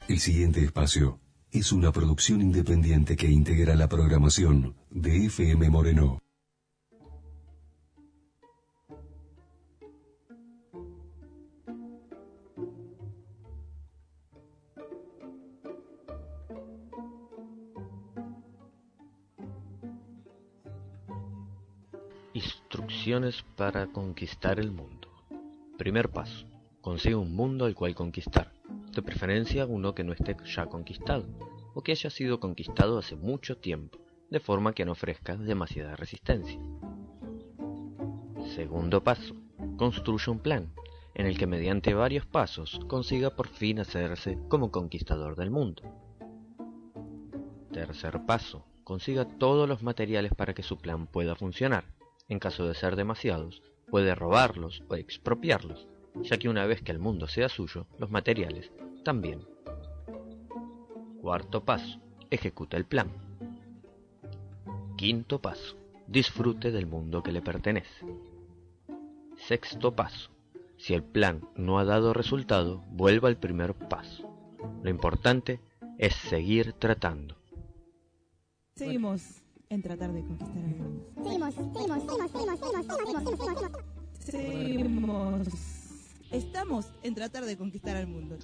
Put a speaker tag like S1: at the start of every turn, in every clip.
S1: El siguiente espacio es una producción independiente que integra la programación de FM Moreno.
S2: Instrucciones para conquistar el mundo. Primer paso. Consigue un mundo al cual conquistar, de preferencia uno que no esté ya conquistado, o que haya sido conquistado hace mucho tiempo, de forma que no ofrezca demasiada resistencia. Segundo paso. Construye un plan, en el que mediante varios pasos consiga por fin hacerse como conquistador del mundo. Tercer paso. Consiga todos los materiales para que su plan pueda funcionar. En caso de ser demasiados, puede robarlos o expropiarlos, ya que una vez que el mundo sea suyo, los materiales también. Cuarto paso. Ejecuta el plan. Quinto paso. Disfrute del mundo que le pertenece. Sexto paso. Si el plan no ha dado resultado, vuelva al primer paso. Lo importante es seguir tratando.
S3: Seguimos en tratar de conquistar el mundo. Seguimos. Estamos en tratar de conquistar al mundo.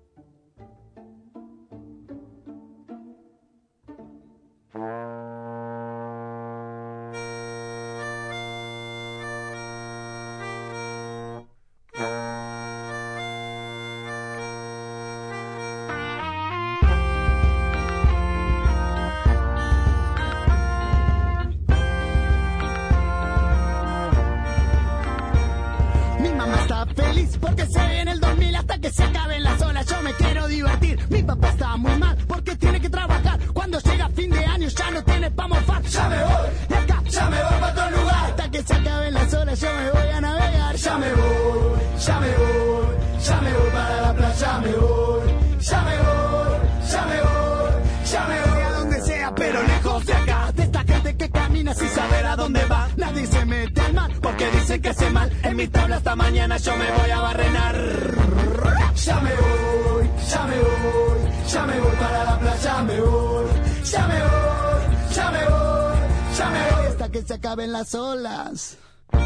S4: Porque se viene el 2000 hasta que se acaben las olas. Yo me quiero divertir. Mi papá está muy mal porque tiene que trabajar. Cuando llega fin de año ya no tiene pa' morfar. Ya me voy de acá, ya me voy pa' otro lugar. Hasta que se acaben las olas yo me voy a navegar. Ya me voy, ya me voy, ya me voy para la playa. Ya me voy, ya me voy, ya me voy, ya me voy a donde sea, pero lejos de acá. De esta gente que camina sin saber a dónde va. Nadie se mete al mar porque dicen que hace mal. En mi tabla hasta mañana yo me voy a barrenar. Ya me voy, ya me voy, ya me voy para la playa. Ya me voy, ya me voy, ya me voy, ya me voy hasta que se acaben las olas.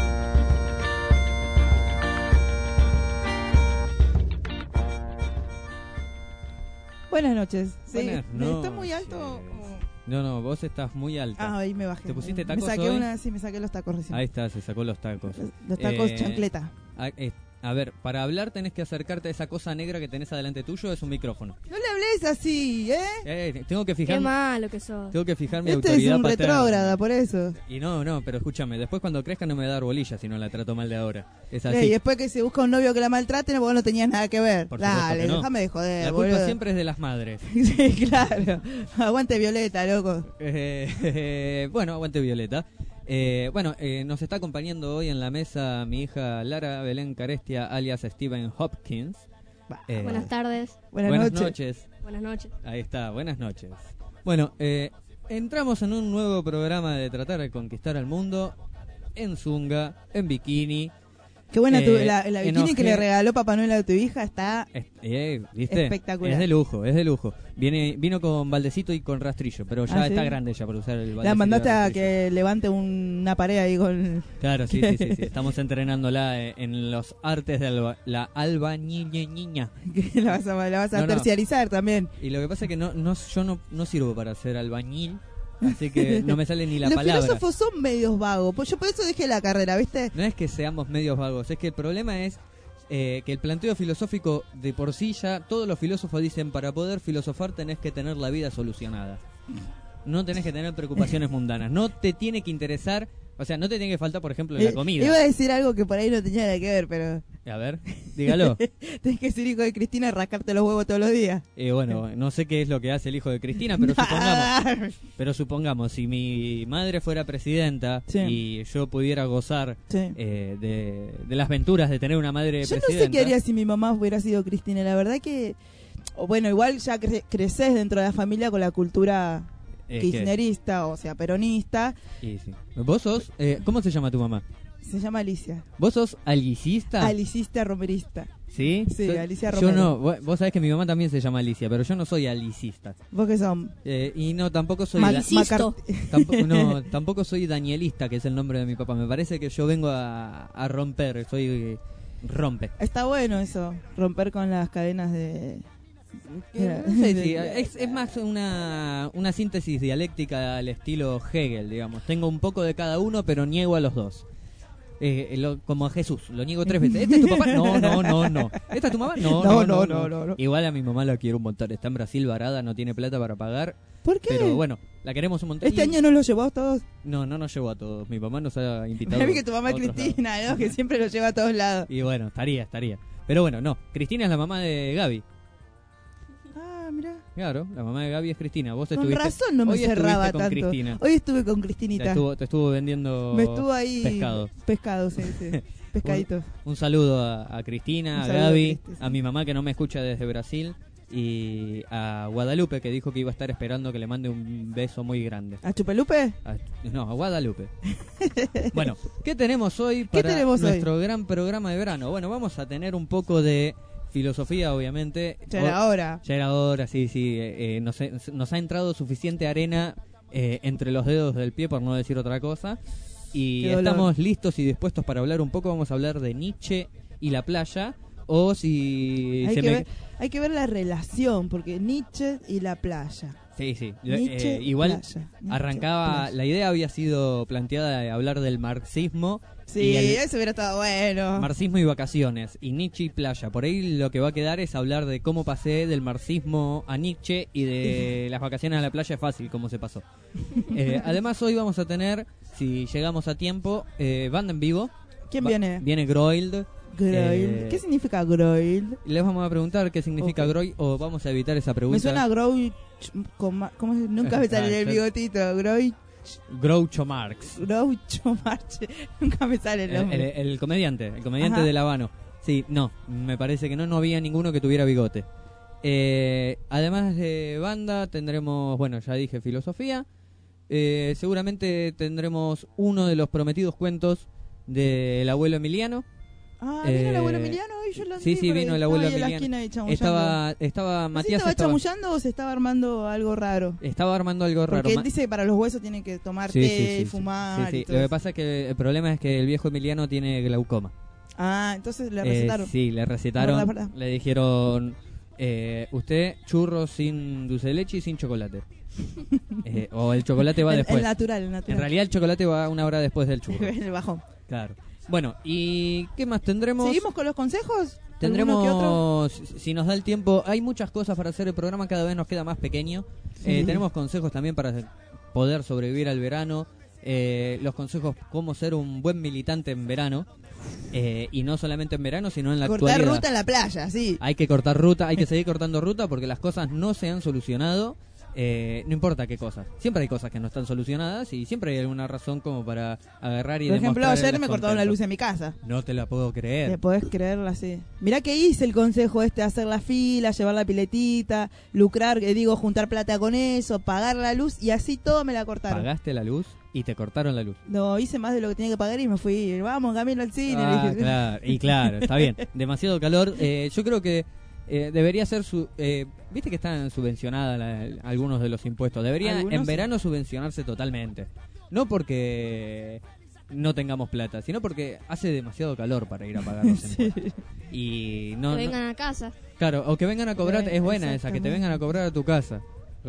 S3: Buenas noches. ¿Sí?
S5: Buenas noches.
S3: ¿Está muy alto?
S5: No, vos estás muy alta.
S3: Ah, ahí me bajé.
S5: ¿Te pusiste tacos
S3: me saqué
S5: hoy?
S3: Sí, me saqué los tacos recién.
S5: Ahí está, se sacó los tacos.
S3: Los tacos chancleta.
S5: A ver, para hablar tenés que acercarte a esa cosa negra que tenés adelante tuyo, es un micrófono.
S3: No le hables así, ¿eh?
S5: Tengo que fijar.
S6: Qué malo que sos.
S5: Tengo que fijar mi
S3: Este
S5: autoridad
S3: es un
S5: paterna.
S3: retrógrada, por eso.
S5: Y no, pero escúchame, después cuando crezca no me da dar bolilla si no la trato mal de ahora. Es así.
S3: Y después que se busca un novio que la maltrate, vos no tenías nada que ver.
S5: Por supuesto
S3: Dale,
S5: que no.
S3: déjame de joder,
S5: La culpa
S3: boludo.
S5: siempre es de las madres.
S3: Sí, claro. Aguante Violeta, loco.
S5: Bueno, aguante Violeta. Nos está acompañando hoy en la mesa mi hija Lara Belén Carestia, alias Stephen Hopkins.
S6: Buenas tardes.
S5: Buenas noches.
S6: Buenas noches.
S5: Ahí está, buenas noches. Bueno, entramos en un nuevo programa de tratar de conquistar al mundo en zunga, en bikini.
S3: Qué buena la bikini que le regaló Papá Noel a tu hija, está
S5: ¿viste?
S3: espectacular.
S5: Es de lujo. Vino con baldecito y con rastrillo, pero ya está grande ya para usar el baldecito.
S3: La mandaste a que levante una pared ahí con...
S5: Claro, sí. Estamos entrenándola en los artes de la albañileña.
S3: La vas a terciarizar también.
S5: Y lo que pasa es que yo no sirvo para ser albañil. Así que no me sale ni la palabra.
S3: Los filósofos son medios vagos. Pues yo por eso dejé la carrera, ¿viste?
S5: No es que seamos medios vagos, es que el problema es que el planteo filosófico de por sí ya, todos los filósofos dicen, para poder filosofar tenés que tener la vida solucionada. No tenés que tener preocupaciones mundanas. No te tiene que interesar, o sea, no te tiene que faltar, por ejemplo, la comida.
S3: Iba a decir algo que por ahí no tenía nada que ver, pero...
S5: A ver, dígalo.
S3: Tenés que ser hijo de Cristina y rascarte los huevos todos los días.
S5: Bueno, no sé qué es lo que hace el hijo de Cristina, pero supongamos, si mi madre fuera presidenta y yo pudiera gozar de las venturas de tener una madre presidenta.
S3: Yo no sé qué haría si mi mamá hubiera sido Cristina. La verdad que... Bueno, igual ya creces dentro de la familia con la cultura... kirchnerista, o sea, peronista.
S5: Sí. ¿Vos sos? ¿Cómo se llama tu mamá?
S3: Se llama Alicia.
S5: ¿Vos sos alicista?
S3: Alicista romerista.
S5: ¿Sí?
S3: Sí, Alicia Romero.
S5: Yo no, vos sabés que mi mamá también se llama Alicia, pero yo no soy alicista.
S3: ¿Vos qué son?
S5: Y no, tampoco soy...
S6: Malicisto.
S5: Tampoco soy danielista, que es el nombre de mi papá. Me parece que yo vengo a romper, soy rompe.
S3: Está bueno eso, romper con las cadenas de...
S5: No sé si es más una síntesis dialéctica al estilo Hegel, digamos. Tengo un poco de cada uno, pero niego a los dos. Como a Jesús, lo niego 3 veces. ¿Este es tu papá? No. ¿Esta es tu mamá? No. Igual a mi mamá la quiero un montón. Está en Brasil varada, no tiene plata para pagar.
S3: ¿Por qué?
S5: Pero bueno, la queremos un montón.
S3: ¿Este año no los llevó a todos?
S5: No nos llevó a todos. Mi mamá nos ha invitado.
S3: Me vi que tu mamá es Cristina, ¿no? Que siempre los lleva a todos lados.
S5: Y bueno, estaría. Pero bueno, no. Cristina es la mamá de Gaby.
S3: Mirá.
S5: Claro, la mamá de Gaby es Cristina. Vos
S3: Con
S5: estuviste,
S3: razón no me cerraba tanto.
S5: Cristina.
S3: Hoy estuve con Cristinita.
S5: Te estuvo vendiendo
S3: me estuvo ahí
S5: pescado.
S3: Sí. Pescaditos.
S5: Un saludo a Cristina, a Gaby, a mi mamá que no me escucha desde Brasil y a Guadalupe que dijo que iba a estar esperando que le mande un beso muy grande.
S3: ¿A Chupelupe?
S5: No, a Guadalupe. Bueno, ¿qué tenemos hoy para nuestro gran programa de verano? Bueno, vamos a tener un poco de filosofía, obviamente.
S3: Ya era hora,
S5: sí. Nos ha entrado suficiente arena entre los dedos del pie, por no decir otra cosa. Y estamos listos y dispuestos para hablar un poco. Vamos a hablar de Nietzsche y la playa. O si...
S3: Hay que ver la relación, porque Nietzsche y la playa.
S5: Sí.
S3: Igual
S5: arrancaba... La idea había sido planteada de hablar del marxismo.
S3: Sí, eso hubiera estado bueno.
S5: Marxismo y vacaciones, y Nietzsche y playa. Por ahí lo que va a quedar es hablar de cómo pasé del marxismo a Nietzsche y de las vacaciones a la playa. Es fácil cómo se pasó. Además hoy vamos a tener, si llegamos a tiempo, banda en vivo.
S3: ¿Quién viene?
S5: Viene Groild.
S3: ¿Qué significa Groild?
S5: Les vamos a preguntar qué significa Groild, o vamos a evitar esa pregunta.
S3: Me suena a Groild, ¿cómo es? Nunca me sale el bigotito.
S5: Groucho Marx.
S3: Nunca me sale el nombre.
S5: El comediante del Habano. Sí, no, me parece que no había ninguno que tuviera bigote. Además de banda tendremos, bueno, ya dije filosofía. Seguramente tendremos uno de los prometidos cuentos del abuelo Emiliano.
S3: ¿Vino el abuelo Emiliano hoy? Yo lo
S5: sí, vino el abuelo Emiliano. Estaba Matías.
S3: ¿Estaba chamullando o se estaba armando algo raro?
S5: Estaba armando algo raro.
S3: Porque él dice que para los huesos tienen que tomar té, fumar.
S5: Sí. Lo que pasa es que el problema es que el viejo Emiliano tiene glaucoma.
S3: Entonces le recetaron.
S5: Sí, le recetaron. Verdad. Le dijeron, usted churro sin dulce de leche y sin chocolate. O el chocolate va después.
S3: El natural.
S5: En realidad el chocolate va 1 hora después del churro.
S3: El bajón.
S5: Claro. Bueno, ¿y qué más tendremos?
S3: ¿Seguimos con los consejos?
S5: Tendremos, si nos da el tiempo, hay muchas cosas para hacer. El programa cada vez nos queda más pequeño. Tenemos consejos también para poder sobrevivir al verano. Los consejos cómo ser un buen militante en verano. Y no solamente en verano, sino en la actualidad.
S3: Cortar ruta en la playa, sí.
S5: Hay que cortar ruta, hay que seguir cortando ruta porque las cosas no se han solucionado. No importa qué cosas. Siempre hay cosas que no están solucionadas y siempre hay alguna razón como para agarrar y
S3: por ejemplo, ayer me cortaron la luz en mi casa.
S5: No te la puedo creer.
S3: Te podés creerla, sí. Mirá que hice el consejo hacer la fila, llevar la piletita, lucrar, juntar plata con eso, pagar la luz y así todo me la cortaron.
S5: ¿Pagaste la luz? Y te cortaron la luz.
S3: No, hice más de lo que tenía que pagar y me fui. Vamos, camino al cine.
S5: Claro, está bien. Demasiado calor. Yo creo que debería ser viste que están subvencionadas algunos de los impuestos. Deberían en verano subvencionarse totalmente. No porque no tengamos plata, sino porque hace demasiado calor para ir a pagarlos. Sí. Y
S6: que vengan a casa.
S5: Claro, o que vengan a cobrar. Es buena esa, que te vengan a cobrar a tu casa.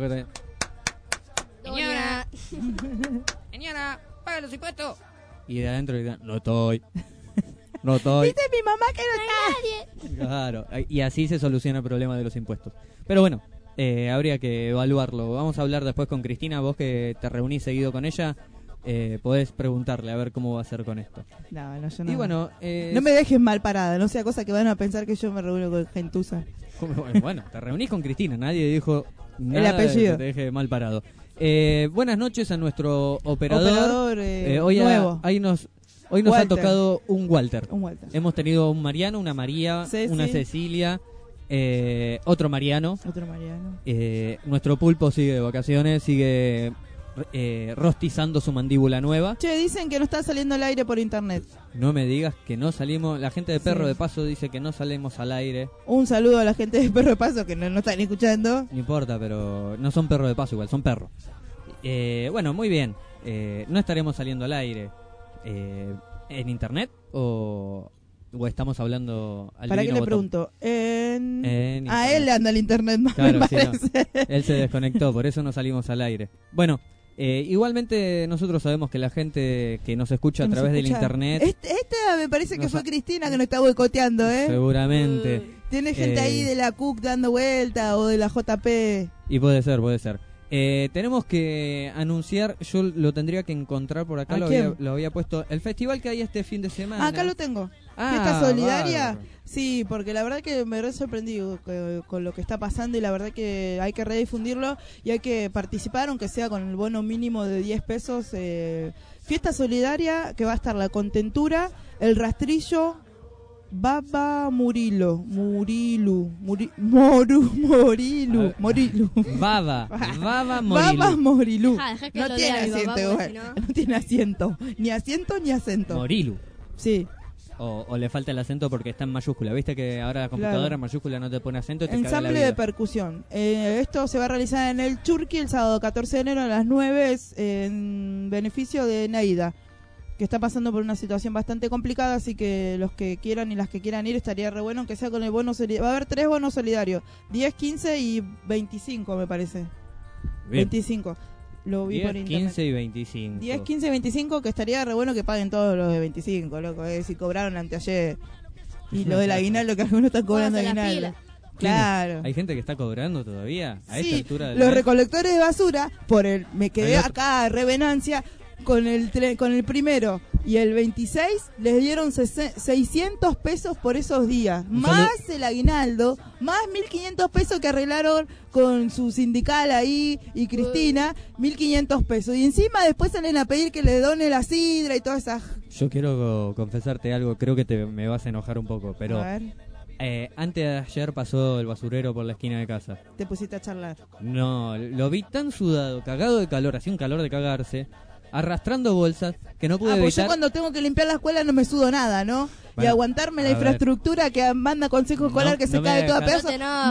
S5: Señora, paga los impuestos. Y de adentro le digan, no estoy.
S3: ¿Viste mi mamá que no
S5: está? Claro, y así se soluciona el problema de los impuestos. Pero bueno, habría que evaluarlo. Vamos a hablar después con Cristina. Vos que te reunís seguido con ella, podés preguntarle a ver cómo va a ser con esto.
S3: No, yo no.
S5: Y bueno,
S3: no me dejes mal parada, no sea cosa que van a pensar que yo me reúno con gentuza.
S5: Bueno, te reunís con Cristina, nadie dijo nada el apellido. Que te deje mal parado. Buenas noches a nuestro operador hoy
S3: nuevo.
S5: Hoy nos ha tocado un Walter.
S3: Hemos
S5: tenido un Mariano, una María, una Cecilia, otro Mariano.
S3: Otro Mariano.
S5: Nuestro pulpo sigue de vacaciones, sigue rostizando su mandíbula nueva.
S3: Che, dicen que no está saliendo al aire por internet.
S5: No me digas que no salimos. La gente de Perro de Paso dice que no salimos al aire.
S3: Un saludo a la gente de Perro de Paso que no están escuchando.
S5: No importa, pero no son perros de paso igual, son perros. Bueno, muy bien. No estaremos saliendo al aire en internet o estamos hablando al
S3: ¿Para qué le
S5: botón?
S3: Pregunto?
S5: A
S3: él le anda el internet más,
S5: claro,
S3: me
S5: sí,
S3: parece.
S5: no. Él se desconectó, por eso no salimos al aire. Bueno, igualmente nosotros sabemos que la gente que nos escucha a través del internet...
S3: Esta me parece que fue Cristina que nos está boicoteando, ¿eh?
S5: Seguramente.
S3: Tiene gente ahí de la CUC dando vuelta o de la JP.
S5: Y puede ser. Tenemos que anunciar, yo lo tendría que encontrar por acá, lo había puesto, el festival que hay este fin de semana.
S3: Acá lo tengo. ¿Fiesta solidaria? Bárbaro. Sí, porque la verdad que me he sorprendido con lo que está pasando y la verdad que hay que redifundirlo y hay que participar, aunque sea con el bono mínimo de 10 pesos. Fiesta solidaria que va a estar la Contentura, el Rastrillo, Baba Morilu.
S5: Baba
S3: Morilu.
S6: No
S3: tiene asiento igual. No tiene asiento. Ni asiento ni acento.
S5: Morilu.
S3: Sí.
S5: O le falta el acento porque está en mayúscula. Viste que ahora la computadora en mayúscula no te pone acento y te caga la vida.
S3: Ensamble de percusión. Esto se va a realizar en el Churqui el sábado 14 de enero a las 9 en beneficio de Naida, que está pasando por una situación bastante complicada, así que los que quieran y las que quieran ir estaría re bueno que sea con el bono solidario. Va a haber 3 bonos solidarios, 10, 15 y 25 me parece. Bien. 25. Lo vi
S5: 10,
S3: por internet.
S5: 15 y 25.
S3: 10, 15 y 25, que estaría re bueno que paguen todos los de 25, loco, si cobraron anteayer. Y lo del aguinaldo, que algunos están cobrando aguinaldo. Claro.
S5: ¿Hay gente que está cobrando todavía a esta altura del
S3: los
S5: mes?
S3: Recolectores de basura, me quedé acá a revenancia, con el primero y el 26 les dieron 600 pesos por esos días, más el aguinaldo, más 1.500 pesos que arreglaron con su sindical ahí y Cristina, 1.500 pesos. Y encima después salen a pedir que le done la sidra y todas esas...
S5: Yo quiero confesarte algo, creo que me vas a enojar un poco, pero...
S3: A ver.
S5: Antes de ayer pasó el basurero por la esquina de casa.
S3: Te pusiste a charlar.
S5: No, lo vi tan sudado, cagado de calor, hacía un calor de cagarse, arrastrando bolsas, que no pude evitar...
S3: Yo cuando tengo que limpiar la escuela no me sudo nada, ¿no? Bueno, y aguantarme la infraestructura que manda Consejo Escolar que se cae todo a pedazos.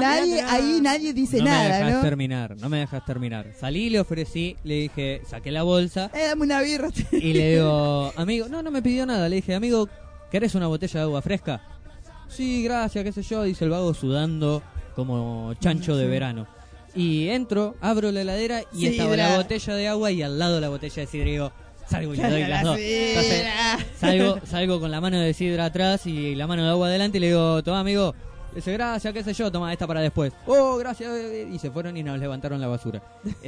S3: Nadie dice nada, ¿no?
S5: No me dejas terminar. Salí, le ofrecí, le dije, saqué la bolsa.
S3: Dame una birra.
S5: Y le digo, amigo, no me pidió nada. Le dije, amigo, ¿querés una botella de agua fresca? Sí, gracias, qué sé yo, dice el vago sudando como chancho de verano. Y entro, abro la heladera y estaba la botella de agua y al lado la botella de sidra. Y digo, salgo y le doy las dos. Entonces, salgo con la mano de sidra atrás y la mano de agua adelante y le digo, toma amigo. Dice, gracias, qué sé yo, toma esta para después. Oh, gracias. Y se fueron y nos levantaron la basura.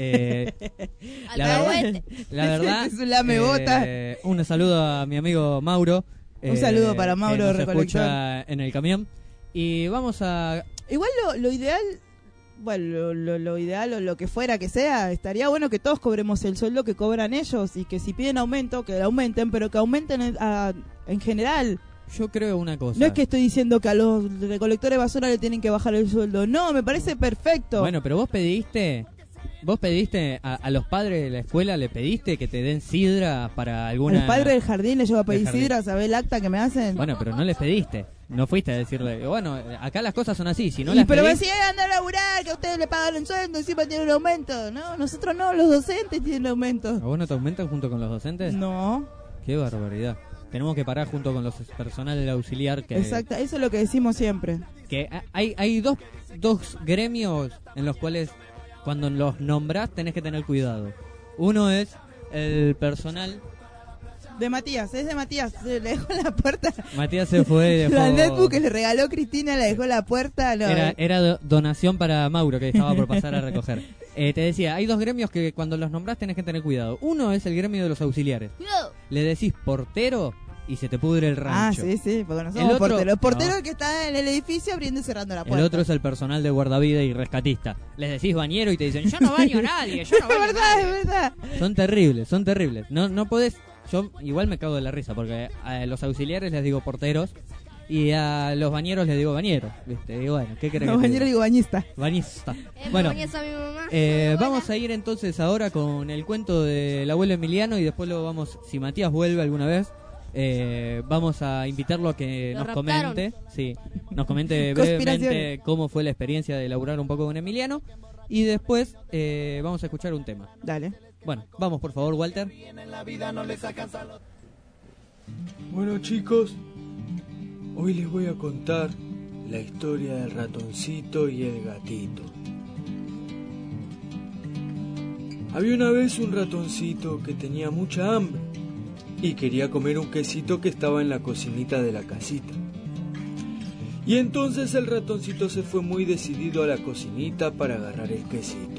S5: La verdad
S3: es un lamebota.
S5: Un saludo a mi amigo Mauro.
S3: Un saludo para Mauro,
S5: que nos escucha en el camión. Y vamos a...
S3: Igual lo ideal... Bueno, lo ideal o lo que fuera que sea, estaría bueno que todos cobremos el sueldo que cobran ellos y que si piden aumento, que lo aumenten, pero que aumenten en general.
S5: Yo creo una cosa.
S3: No es que estoy diciendo que a los recolectores de basura le tienen que bajar el sueldo. No, me parece perfecto.
S5: Bueno, pero vos pediste a los padres de la escuela, le pediste que te den sidra para alguna...
S3: Al padre del jardín le llevo a pedir sidra, ¿sabés el acta que me hacen?
S5: Bueno, pero no les pediste. No fuiste a decirle, bueno, acá las cosas son así, si no las
S3: pero
S5: pedís...
S3: me decían, anda a laburar, que a ustedes le pagan el sueldo, encima tienen un aumento. No, nosotros no, los docentes tienen aumento.
S5: ¿A vos no te aumentan junto con los docentes?
S3: No.
S5: Qué barbaridad. Tenemos que parar junto con los personal del auxiliar que...
S3: Exacto, eso es lo que decimos siempre.
S5: Que hay dos gremios en los cuales cuando los nombrás tenés que tener cuidado. Uno es el personal...
S3: De Matías, es de Matías, le dejó la puerta.
S5: Matías se fue.
S3: La netbook que le regaló Cristina la dejó la puerta. No.
S5: Era donación para Mauro, que estaba por pasar a recoger. Te decía, hay dos gremios que cuando los nombrás tenés que tener cuidado. Uno es el gremio de los auxiliares. Le decís portero y se te pudre el rancho.
S3: Sí, porque no somos porteros. Portero que está en el edificio abriendo y cerrando la puerta.
S5: El otro es el personal de guardavida y rescatista. Les decís bañero y te dicen, yo no baño a nadie, yo no baño a nadie.
S3: Es verdad.
S5: Son terribles. No podés... Yo igual me cago de la risa porque a los auxiliares les digo porteros Y a los bañeros les digo bañeros, ¿viste? Y bueno, ¿qué querés?
S3: Los bañeros digo bañista.
S5: Bañista. Bueno, vamos a ir entonces ahora con el cuento del abuelo Emiliano y después luego vamos, si Matías vuelve alguna vez, vamos a invitarlo a que nos comente brevemente cómo fue la experiencia de laburar un poco con Emiliano y después vamos a escuchar un tema.
S3: Dale.
S5: Bueno, vamos por favor, Walter.
S7: Bueno, chicos, hoy les voy a contar la historia del ratoncito y el gatito. Había una vez un ratoncito que tenía mucha hambre y quería comer un quesito que estaba en la cocinita de la casita. Y entonces el ratoncito se fue muy decidido a la cocinita para agarrar el quesito.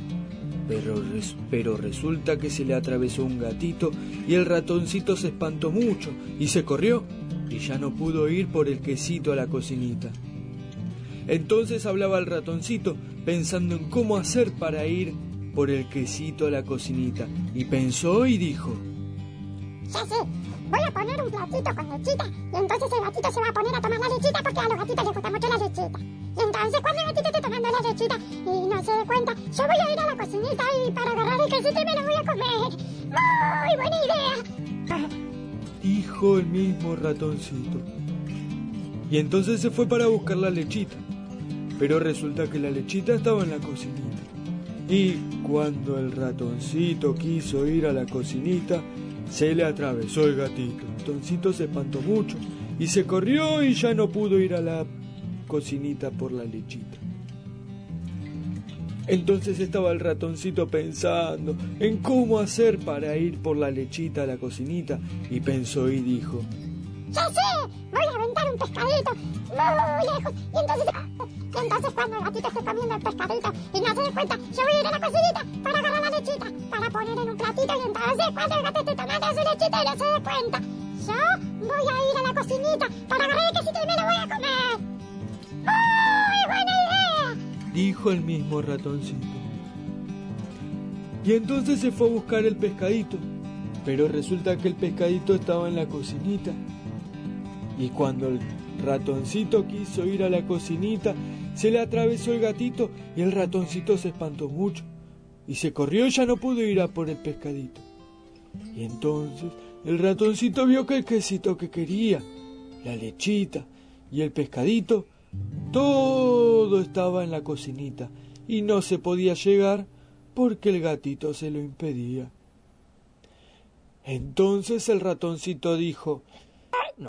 S7: Pero resulta que se le atravesó un gatito y el ratoncito se espantó mucho y se corrió y ya no pudo ir por el quesito a la cocinita. Entonces hablaba el ratoncito pensando en cómo hacer para ir por el quesito a la cocinita y pensó y dijo:
S8: Ya sé, voy a poner un platito con lechita y entonces el gatito se va a poner a tomar la lechita porque a los gatitos les gusta mucho la lechita. Y entonces cuando el gatito esté tomando la lechita y no se dé cuenta, yo voy a ir a la cocinita y para agarrar el quesito y me lo voy a comer. ¡Muy buena idea!
S7: Dijo el mismo ratoncito. Y entonces se fue para buscar la lechita. Pero resulta que la lechita estaba en la cocinita. Y cuando el ratoncito quiso ir a la cocinita, se le atravesó el gatito. El ratoncito se espantó mucho y se corrió y ya no pudo ir a la cocinita por la lechita. Entonces estaba el ratoncito pensando en cómo hacer para ir por la lechita a la cocinita y pensó y dijo:
S8: Ya sé, voy a aventar un pescadito muy lejos y entonces cuando el gatito esté comiendo el pescadito y no se dé cuenta, yo voy a ir a la cocinita para agarrar la lechita, para poner en un platito y entonces cuando el gato esté tomando su lechita y no se dé cuenta, yo voy a ir a la cocinita para agarrar el quesito y me lo voy a comer. ¡Muy buena idea!,
S7: dijo el mismo ratoncito. Y entonces se fue a buscar el pescadito, pero resulta que el pescadito estaba en la cocinita. Y cuando el ratoncito quiso ir a la cocinita, se le atravesó el gatito y el ratoncito se espantó mucho y se corrió y ya no pudo ir a por el pescadito. Y entonces el ratoncito vio que el quesito que quería, la lechita y el pescadito, todo estaba en la cocinita y no se podía llegar porque el gatito se lo impedía. Entonces el ratoncito dijo: no.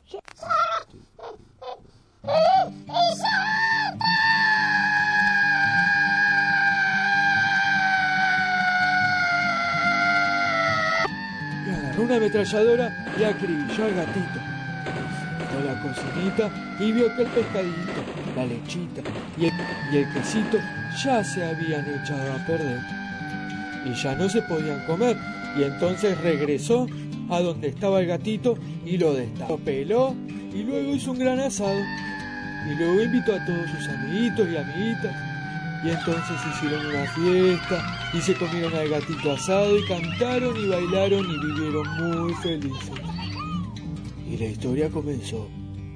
S7: Y agarró una ametralladora y acribilló al gatito. Fue a la cocinita y vio que el pescadito, la lechita y el quesito ya se habían echado a perder y ya no se podían comer. Y entonces regresó a donde estaba el gatito y lo destapó, peló y luego hizo un gran asado. Y luego invitó a todos sus amiguitos y amiguitas. Y entonces hicieron una fiesta y se comieron al gatito asado y cantaron y bailaron y vivieron muy felices. Y la historia comenzó.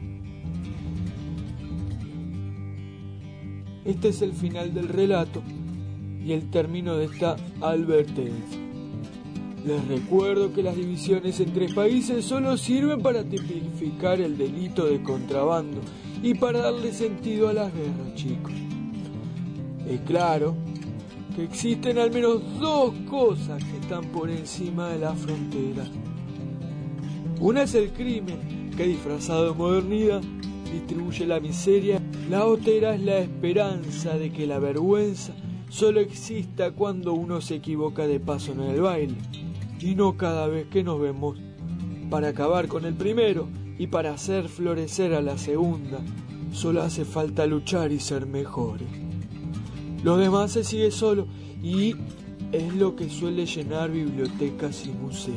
S7: Este es el final del relato y el término de esta advertencia. Les recuerdo que las divisiones entre países solo sirven para tipificar el delito de contrabando y para darle sentido a las guerras, chicos. Es claro que existen al menos dos cosas que están por encima de la frontera. Una es el crimen, que disfrazado de modernidad distribuye la miseria. La otra es la esperanza de que la vergüenza solo exista cuando uno se equivoca de paso en el baile, y no cada vez que nos vemos. Para acabar con el primero y para hacer florecer a la segunda, solo hace falta luchar y ser mejores. Lo demás se sigue solo y es lo que suele llenar bibliotecas y museos.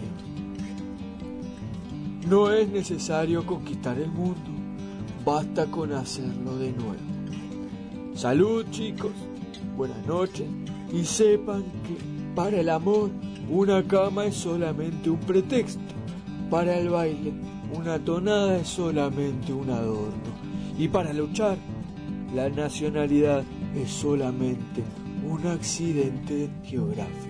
S7: No es necesario conquistar el mundo, basta con hacerlo de nuevo. Salud, chicos, buenas noches, y sepan que para el amor una cama es solamente un pretexto, para el baile una tonada es solamente un adorno. Y para luchar, la nacionalidad es solamente un accidente geográfico.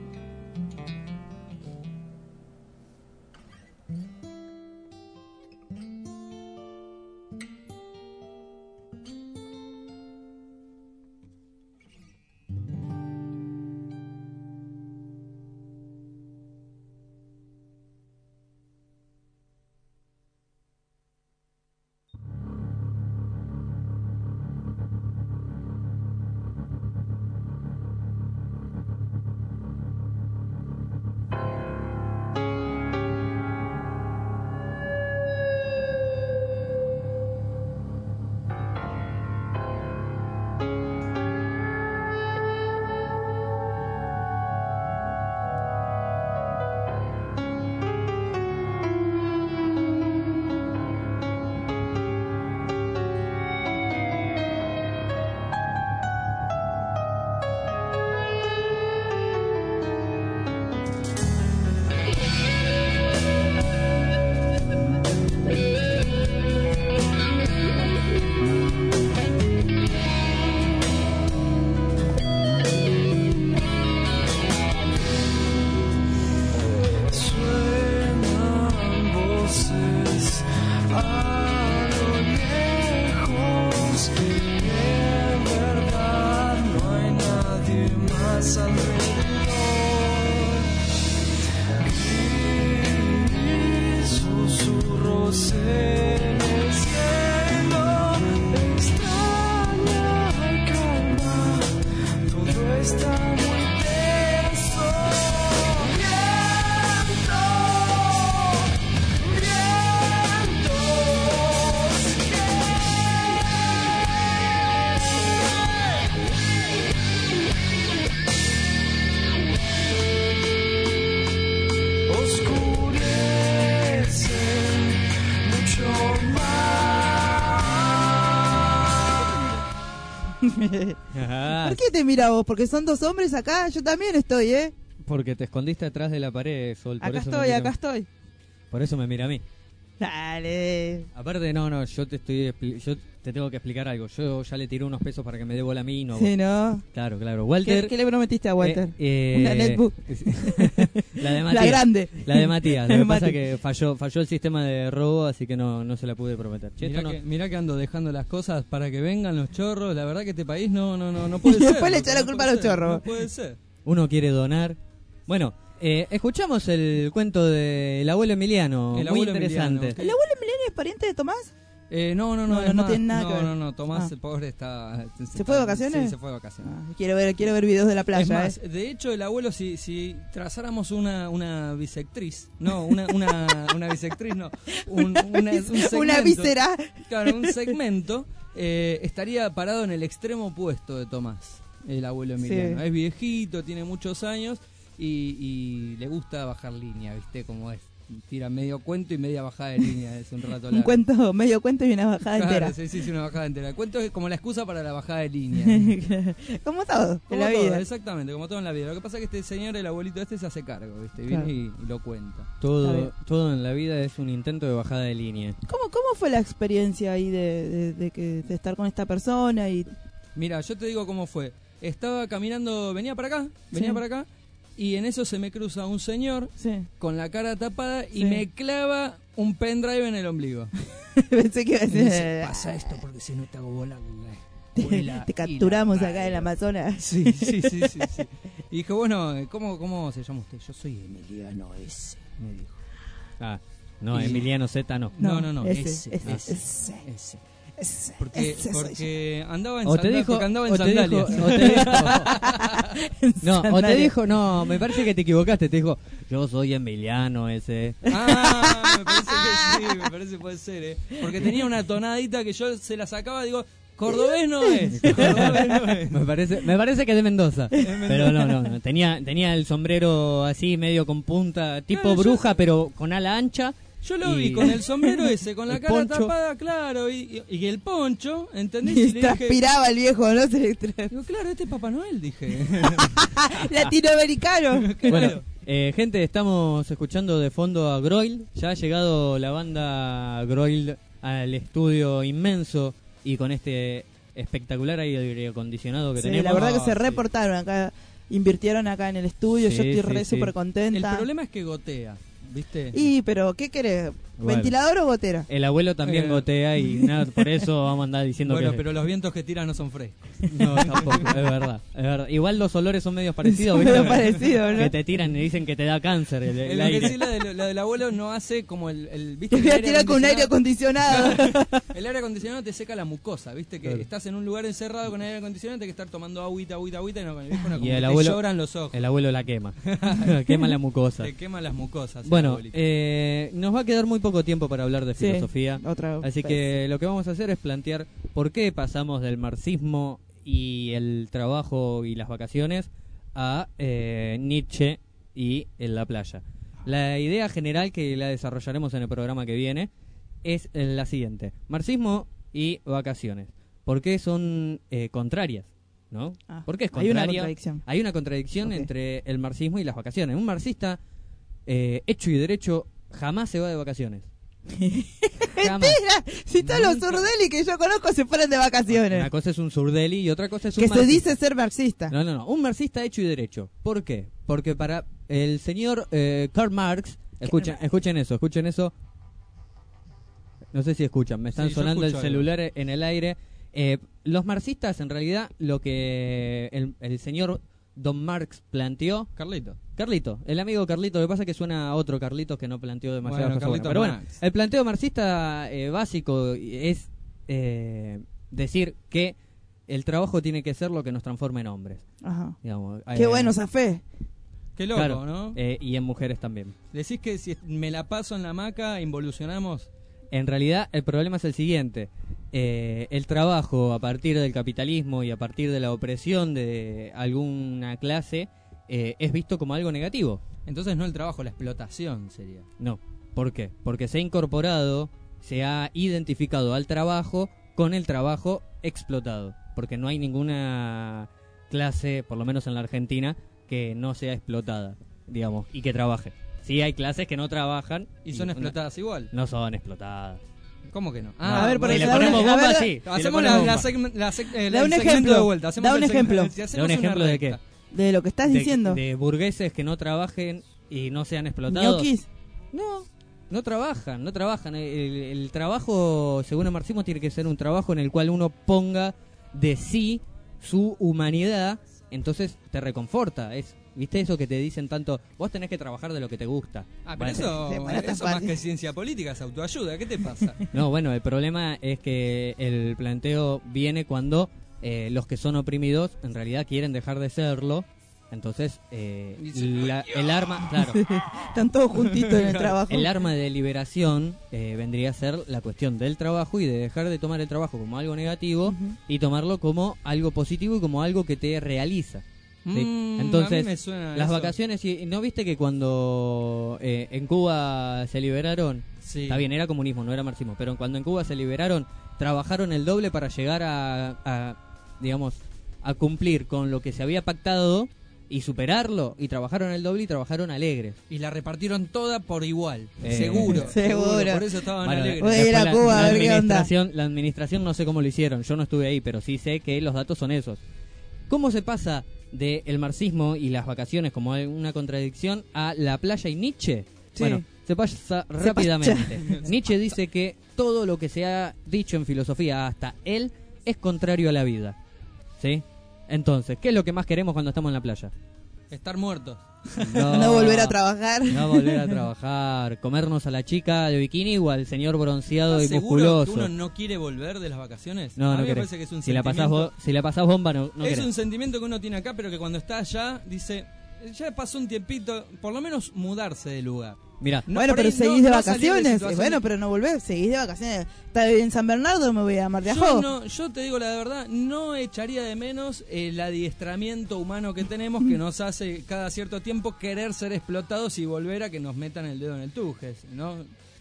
S3: ¿Por qué te mira vos? Porque son dos hombres acá, yo también estoy,
S5: Porque te escondiste atrás de la pared, Sol.
S3: Acá estoy.
S5: Por eso me mira a mí.
S3: Dale.
S5: Aparte, no, yo te tengo que explicar algo. Yo ya le tiré unos pesos para que me dé bola a mí. No.
S3: Sí, ¿no?
S5: Claro. Walter.
S3: ¿Qué le prometiste a Walter? Una netbook.
S5: La de Matías.
S3: La grande.
S5: La de Matías. Lo que pasa es que falló el sistema de robo, así que no se la pude prometer.
S9: Mirá que ando dejando las cosas para que vengan los chorros. La verdad que este país no puede ser.
S3: Y después le echa la culpa a los chorros.
S9: No puede ser.
S5: Uno quiere donar. Bueno, escuchamos el cuento del abuelo Emiliano. Muy interesante.
S3: ¿El abuelo Emiliano es pariente de Tomás?
S9: No
S3: tiene nada que ver.
S9: No, Tomás, el pobre está...
S3: ¿Se fue de vacaciones?
S9: Sí, se fue de vacaciones.
S3: Quiero ver videos de la playa.
S9: Es más, de hecho, el abuelo, si trazáramos una bisectriz, una bisectriz, no, un segmento,
S3: una víscera.
S9: Claro, un segmento, estaría parado en el extremo opuesto de Tomás, el abuelo Emiliano. Sí. Es viejito, tiene muchos años y le gusta bajar línea, ¿viste cómo es? Tira medio cuento y media bajada de línea, es un rato largo.
S3: Un cuento, medio cuento y una bajada entera.
S9: Sí, una bajada entera. El cuento es como la excusa para la bajada de línea.
S3: Como todo en la vida.
S9: Exactamente, como todo en la vida. Lo que pasa es que este señor, el abuelito se hace cargo, ¿viste? Viene y lo cuenta.
S5: Todo en la vida es un intento de bajada de línea.
S3: ¿Cómo fue la experiencia ahí de estar con esta persona?
S9: Mira, yo te digo cómo fue. Estaba caminando, venía para acá. Y en eso se me cruza un señor con la cara tapada y me clava un pendrive en el ombligo.
S3: Pensé que iba a decir...
S9: Dice, pasa esto porque si no te hago volar.
S3: Te capturamos acá en el Amazonas.
S9: Sí. Y dije, bueno, ¿cómo se llama usted? Yo soy Emiliano S, me dijo.
S5: No, Emiliano Z no.
S9: No, S. Porque andaba en sandalias.
S5: No, me parece que te equivocaste. Te dijo, yo soy Emiliano ese.
S9: Me parece que sí, me parece que puede ser, porque tenía una tonadita que yo se la sacaba, digo, cordobés no es.
S5: Me parece que es de Mendoza. Pero no. Tenía el sombrero así, medio con punta, tipo bruja, pero con ala ancha.
S9: Yo lo vi con el sombrero ese, con la cara poncho tapada, claro, y el poncho, ¿entendés?
S3: Y transpiraba el viejo, ¿no?
S9: Digo, claro, este es Papá Noel, dije.
S3: Latinoamericano.
S5: Bueno, Gente, estamos escuchando de fondo a Groil. Ya ha llegado la banda Groil al estudio inmenso y con este espectacular aire acondicionado que tenemos.
S3: La verdad que se reportaron acá, invirtieron acá en el estudio. Yo estoy súper contenta.
S9: El problema es que gotea, ¿viste?
S3: Pero ¿qué querés?
S5: Bueno,
S3: ¿ventilador o gotera?
S5: El abuelo también gotea y nada, por eso vamos a andar diciendo
S9: que... Bueno, pero los vientos que tiran no son frescos.
S5: No, tampoco, es verdad. Igual los olores son medios parecidos, ¿viste?
S3: Parecido, ¿no?
S5: Que te tiran y dicen que te da cáncer el aire.
S9: Que sí, la del abuelo no hace como el ¿viste?
S3: Te voy a tirar con un aire acondicionado.
S9: El aire acondicionado te seca la mucosa, ¿viste? Que estás en un lugar encerrado con aire acondicionado, tienes que estar tomando agüita y no con el viejo,
S5: y el abuelo,
S9: te lloran los ojos.
S5: El abuelo la quema. Quema la mucosa.
S9: Te quema las mucosas.
S5: Bueno, nos va a quedar muy poco tiempo para hablar de filosofía. Así
S3: vez.
S5: Que lo que vamos a hacer es plantear por qué pasamos del marxismo y el trabajo y las vacaciones a Nietzsche y en la playa. La idea general que la desarrollaremos en el programa que viene es la siguiente: marxismo y vacaciones. ¿Por qué son contrarias? ¿No? ¿Por qué es contraria? Hay una contradicción entre el marxismo y las vacaciones. Un marxista hecho y derecho jamás se va de vacaciones.
S3: Mentira, si todos los Zurdelli que yo conozco se fueron de vacaciones.
S5: Una cosa es un Zurdelli y otra cosa es un
S3: que
S5: marxista.
S3: Se dice ser marxista.
S5: No, un marxista hecho y derecho. ¿Por qué? Porque para el señor Karl Marx, escuchen eso. No sé si escuchan, me están sonando el celular en el aire. Los marxistas, en realidad, lo que el señor Don Marx planteó... Carlito, el amigo Carlito. Lo que pasa es que suena a otro Carlitos que no planteó demasiadas cosas buenas. Pero bueno, el planteo marxista básico es decir que el trabajo tiene que ser lo que nos transforma en hombres.
S3: Ajá. Qué bueno esa fe.
S9: Qué loco,
S5: claro,
S9: ¿no?
S5: Y en mujeres también.
S9: ¿Decís que si me la paso en la hamaca involucionamos?
S5: En realidad el problema es el siguiente. El trabajo a partir del capitalismo y a partir de la opresión de alguna clase es visto como algo negativo.
S9: Entonces no el trabajo, la explotación sería.
S5: No. ¿Por qué? Porque se ha incorporado, se ha identificado al trabajo con el trabajo explotado. Porque no hay ninguna clase, por lo menos en la Argentina, que no sea explotada, digamos, y que trabaje. Sí hay clases que no trabajan.
S9: ¿Y son explotadas igual?
S5: No son explotadas.
S9: ¿Cómo que no?
S3: A ver, por
S5: si le ponemos bomba, sí.
S9: Hacemos
S3: da un ejemplo
S9: de vuelta.
S3: Da un ejemplo.
S5: ¿Da un ejemplo de qué?
S3: De lo que estás diciendo.
S5: De burgueses que no trabajen y no sean explotados.
S3: ¿Ñoquis?
S5: No trabajan. El trabajo, según el marxismo, tiene que ser un trabajo en el cual uno ponga de sí su humanidad. Entonces te reconforta. ¿Viste eso que te dicen tanto? Vos tenés que trabajar de lo que te gusta.
S9: Pero eso más que ciencia política es autoayuda. ¿Qué te pasa?
S5: No, bueno, el problema es que el planteo viene cuando los que son oprimidos en realidad quieren dejar de serlo. Entonces, el arma... Claro.
S3: Están todos juntitos en el trabajo.
S5: El arma de liberación vendría a ser la cuestión del trabajo y de dejar de tomar el trabajo como algo negativo y tomarlo como algo positivo y como algo que te realiza. ¿Sí? Entonces, las vacaciones, ¿no viste que cuando en Cuba se liberaron? Sí. Está bien, era comunismo, no era marxismo, pero cuando en Cuba se liberaron, trabajaron el doble para llegar a cumplir con lo que se había pactado y superarlo, y trabajaron el doble y trabajaron alegres.
S9: Y la repartieron toda por igual,
S3: seguro.
S9: Por eso estaban alegres.
S3: Voy a ir a Cuba a ver qué onda.
S5: La administración no sé cómo lo hicieron, yo no estuve ahí, pero sí sé que los datos son esos. ¿Cómo se pasa del marxismo y las vacaciones como una contradicción a la playa y Nietzsche? Sí. Bueno, se pasa rápidamente. Nietzsche dice que todo lo que se ha dicho en filosofía hasta él es contrario a la vida. ¿Sí? Entonces, ¿qué es lo que más queremos cuando estamos en la playa?
S9: Estar muertos.
S3: No volver a trabajar.
S5: No volver a trabajar. Comernos a la chica de bikini o al señor bronceado y musculoso.
S9: ¿Seguro que uno no quiere volver de las vacaciones?
S5: No,
S9: a mí
S5: no
S9: me parece que es un
S5: si la pasás bomba, no
S9: es
S5: querés.
S9: un sentimiento que uno tiene acá, pero que cuando está allá dice, ya pasó un tiempito, por lo menos mudarse de lugar.
S5: Mirá.
S3: Bueno, pero seguís de vacaciones. Bueno, pero no volvés, seguís de vacaciones. Está en San Bernardo, me voy a Mar de Ajó.
S9: Yo te digo la verdad, no echaría de menos el adiestramiento humano que tenemos, que nos hace cada cierto tiempo querer ser explotados y volver a que nos metan el dedo en el tujes, ¿no?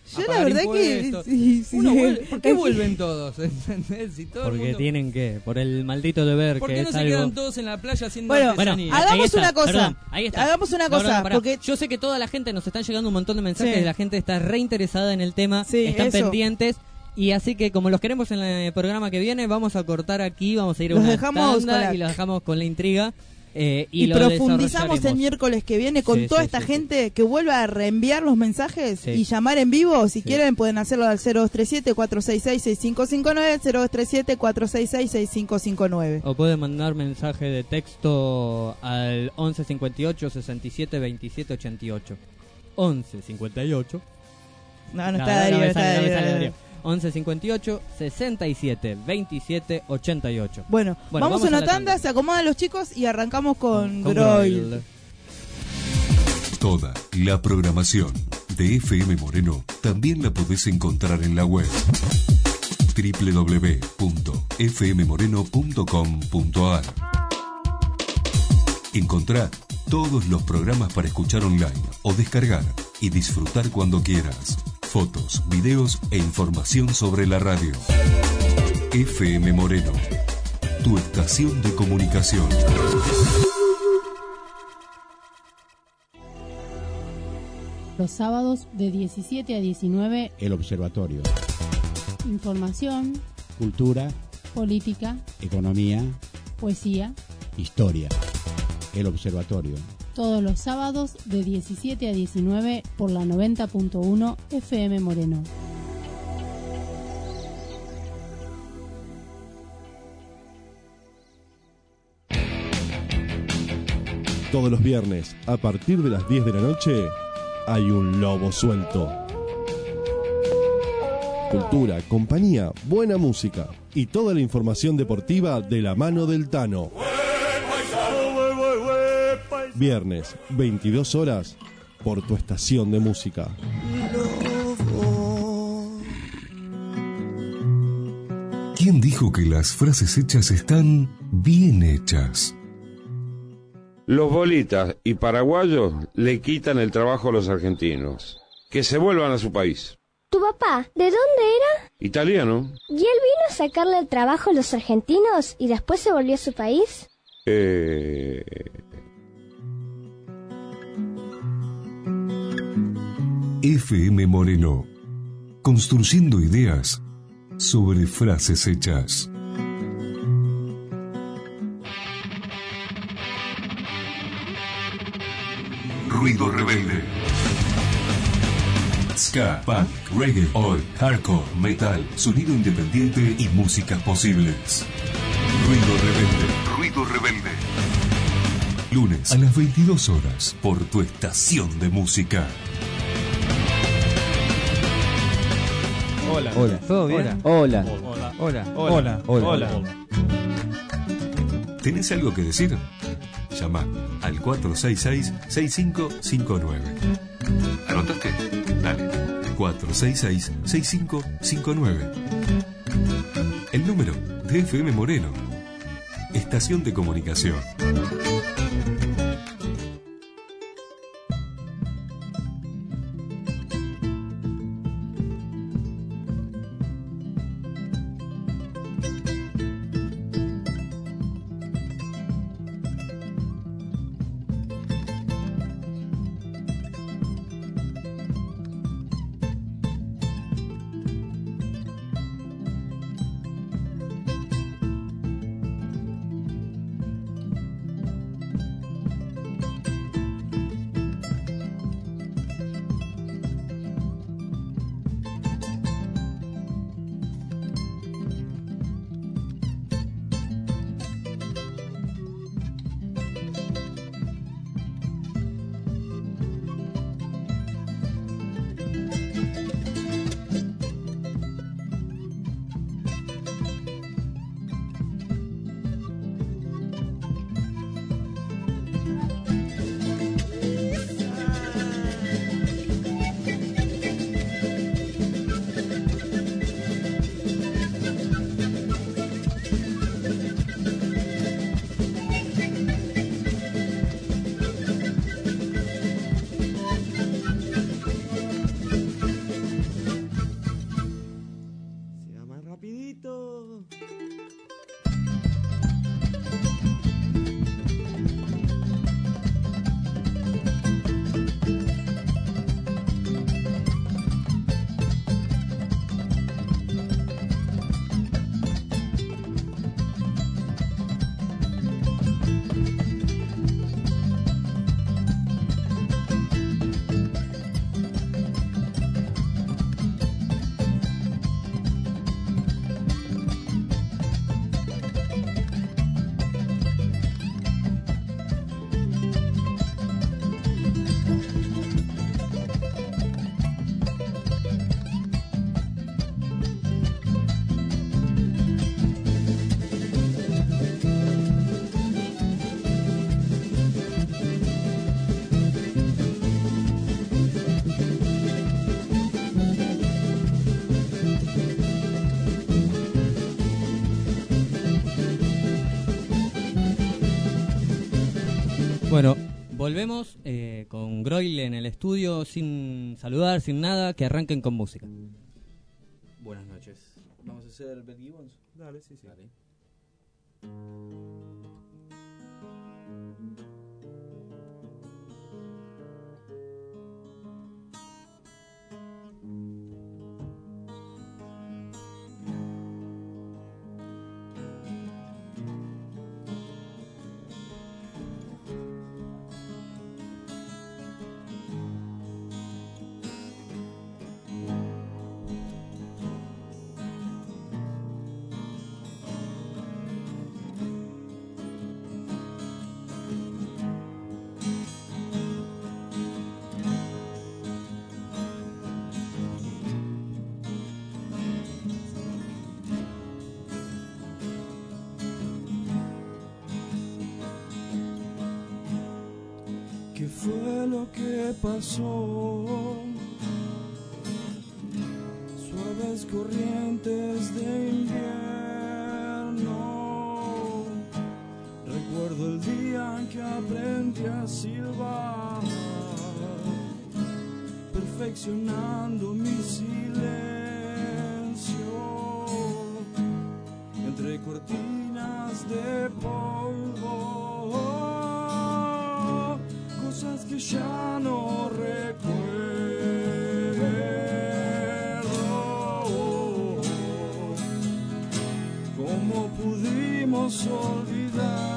S3: Yo la verdad
S9: impuestos.
S3: que sí,
S9: ¿Por qué vuelven todos? ¿Entendés? Si todo
S5: porque tienen que, por el maldito deber
S9: ¿por
S5: que
S9: qué no
S5: es
S9: se
S5: algo...
S9: quedan todos en la playa haciendo
S5: artesanía?
S3: Hagamos una cosa.
S5: Perdón, ahí está.
S3: Hagamos una cosa.
S5: Pará.
S3: Porque
S5: yo sé que toda la gente nos están llegando un montón de mensajes
S3: Sí.
S5: y la gente está reinteresada en el tema, están
S3: eso.
S5: pendientes. Y así que como los queremos en el programa que viene, vamos a cortar aquí, vamos a ir a
S3: Los
S5: una
S3: dejamos
S5: tanda
S3: con
S5: y los dejamos con la intriga.
S3: Y
S5: lo
S3: profundizamos el
S5: desarrollaremos.
S3: miércoles que viene con
S5: Sí,
S3: toda
S5: sí,
S3: esta
S5: sí,
S3: gente que vuelva a reenviar los mensajes
S5: Sí.
S3: y llamar en vivo. Si
S5: Sí.
S3: quieren pueden hacerlo al 0237-466-6559, 0237-466-6559.
S5: O pueden mandar mensaje de texto al 11 58 67 27 88. 11 58.
S3: No está Darío,
S5: me
S3: está
S5: sale,
S3: Darío,
S5: me sale,
S3: Darío.
S5: Darío. 11 58 67 27 88.
S3: Bueno, vamos a una tanda, se acomodan los chicos y arrancamos con Groil.
S1: Toda la programación de FM Moreno también la podés encontrar en la web www.fmmoreno.com.ar. Encontrá todos los programas para escuchar online o descargar y disfrutar cuando quieras. Fotos, videos e información sobre la radio. FM Moreno, tu estación de comunicación.
S10: Los sábados de 17 a 19,
S11: El Observatorio.
S10: información,
S11: Cultura,
S10: política,
S11: economía,
S10: poesía,
S11: historia. El Observatorio.
S10: todos los sábados de 17 a 19 por la 90.1 FM Moreno.
S12: Todos los viernes, a partir de las 10 de la noche, hay un lobo suelto. Cultura, compañía, buena música y toda la información deportiva de la mano del Tano. Viernes, 22 horas, por tu estación de música.
S1: ¿Quién dijo que las frases hechas están bien hechas?
S13: Los bolitas y paraguayos le quitan el trabajo a los argentinos. Que se vuelvan a su país.
S8: ¿Tu papá, de dónde era?
S13: Italiano.
S8: ¿Y él vino a sacarle el trabajo a los argentinos y después se volvió a su país?
S1: FM Moreno, construyendo ideas sobre frases hechas. Ruido rebelde. Ska, punk, reggae, oi, hardcore, metal, sonido independiente y músicas posibles. Ruido rebelde. Ruido rebelde. Lunes a las 22 horas por tu estación de música.
S14: Hola.
S15: Hola.
S14: ¿Todo bien?
S15: Hola.
S14: Hola.
S15: Hola.
S14: Hola.
S15: Hola.
S14: Hola.
S1: ¿Tenés algo que decir? Llama al 466-6559. ¿Anotaste? Dale. 466-6559. El número de FM Moreno. Estación de comunicación.
S5: Bueno, volvemos con Groil en el estudio, sin saludar, sin nada, que arranquen con música.
S15: Buenas noches. ¿Vamos a hacer Beth Gibbons?
S14: Dale, sí.
S15: Dale.
S16: ¿Qué fue lo que pasó? Suaves corrientes de invierno. Recuerdo el día en que aprendí a silbar, perfeccionando mi silencio entre cortinas de polvo. Cosas que ya no recuerdo. ¿Cómo pudimos olvidar?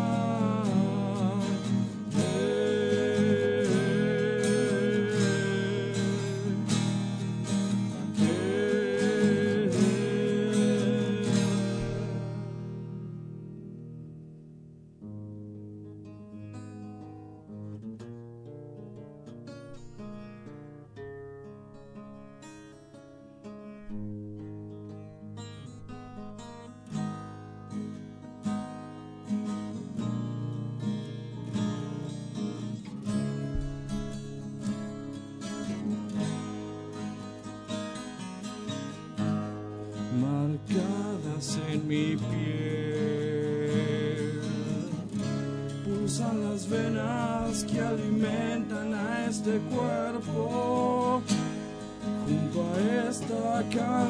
S16: Marcadas en mi piel, pulsan las venas que alimentan a este cuerpo, junto a esta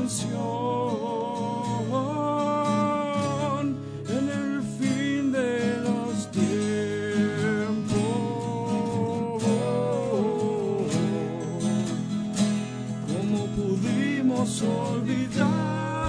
S16: canción, en el fin de los tiempos. ¿Cómo pudimos olvidar?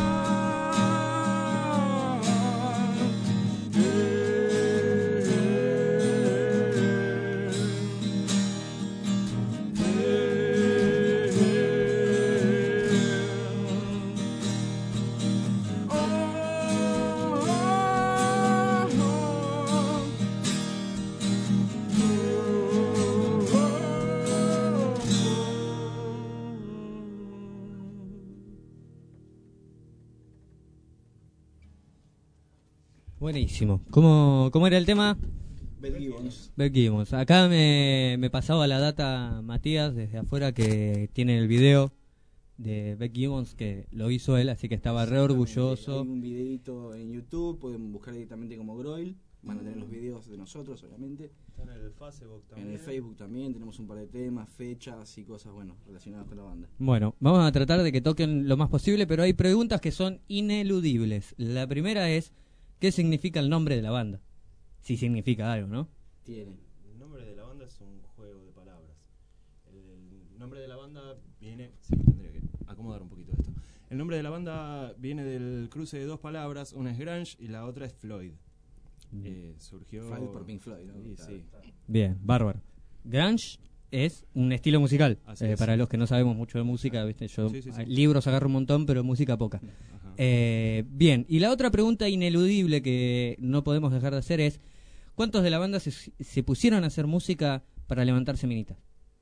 S5: Buenísimo. ¿Cómo era el tema?
S15: Beth Gibbons.
S5: Beth Gibbons. Acá me pasaba la data Matías desde afuera, que tiene el video de Beth Gibbons, que lo hizo él, así que estaba re orgulloso.
S15: Hay un videito en YouTube, pueden buscar directamente como Groil. Van a tener los videos de nosotros, obviamente.
S14: Está en el Facebook también.
S15: En el Facebook también tenemos un par de temas, fechas y cosas, relacionadas con la banda.
S5: Bueno, vamos a tratar de que toquen lo más posible, pero hay preguntas que son ineludibles. La primera es: ¿qué significa el nombre de la banda? Si significa algo, ¿no?
S15: Tiene.
S14: El nombre de la banda es un juego de palabras. El nombre de la banda viene... Sí, tendría que acomodar un poquito esto. El nombre de la banda viene del cruce de dos palabras, una es grunge y la otra es Floyd. Surgió...
S15: Floyd por Pink Floyd, ¿no?
S14: Sí.
S5: Bien, bárbaro. Grunge es un estilo musical. Para los que no sabemos mucho de música, ¿viste? Yo libros agarro un montón, pero música poca. Bien, y la otra pregunta ineludible que no podemos dejar de hacer es: ¿cuántos de la banda se pusieron a hacer música para levantarse minitas?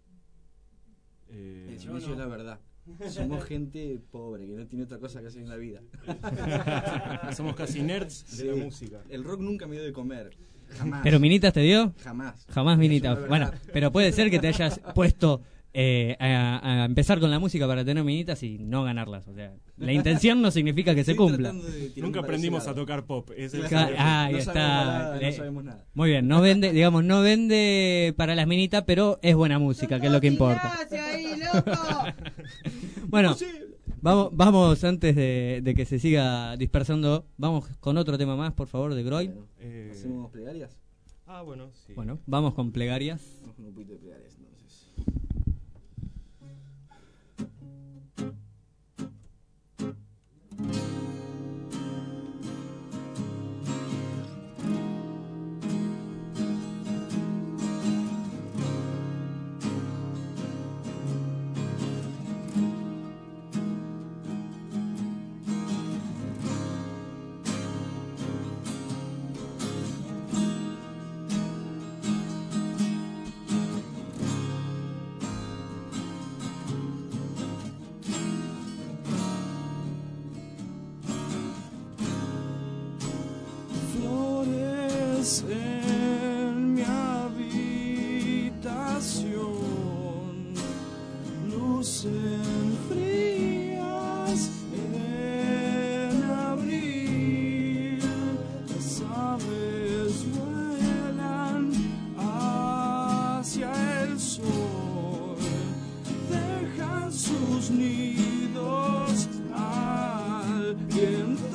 S15: El silencio es la verdad. Somos gente pobre que no tiene otra cosa que hacer en la vida.
S14: Somos casi nerds de la música.
S15: El rock nunca me dio de comer. Jamás.
S5: ¿Pero minitas te dio?
S15: Jamás.
S5: Jamás minitas. Bueno, pero puede ser que te hayas puesto a empezar con la música para tener minitas y no ganarlas. O sea, la intención no significa que se cumpla.
S14: Nunca aprendimos a tocar pop.
S5: Ahí está.
S15: No sabemos nada.
S5: Muy bien, no vende para las minitas, pero es buena música, que es lo que importa. Bueno, vamos antes de que se siga dispersando, vamos con otro tema más, por favor, de Groil.
S15: ¿Hacemos plegarias?
S14: Bueno, sí.
S5: Bueno, vamos con plegarias.
S15: Vamos con un poquito de plegarias, entonces.
S16: En mi habitación lucen frías en abril, las aves vuelan hacia el sol, dejan sus nidos al viento.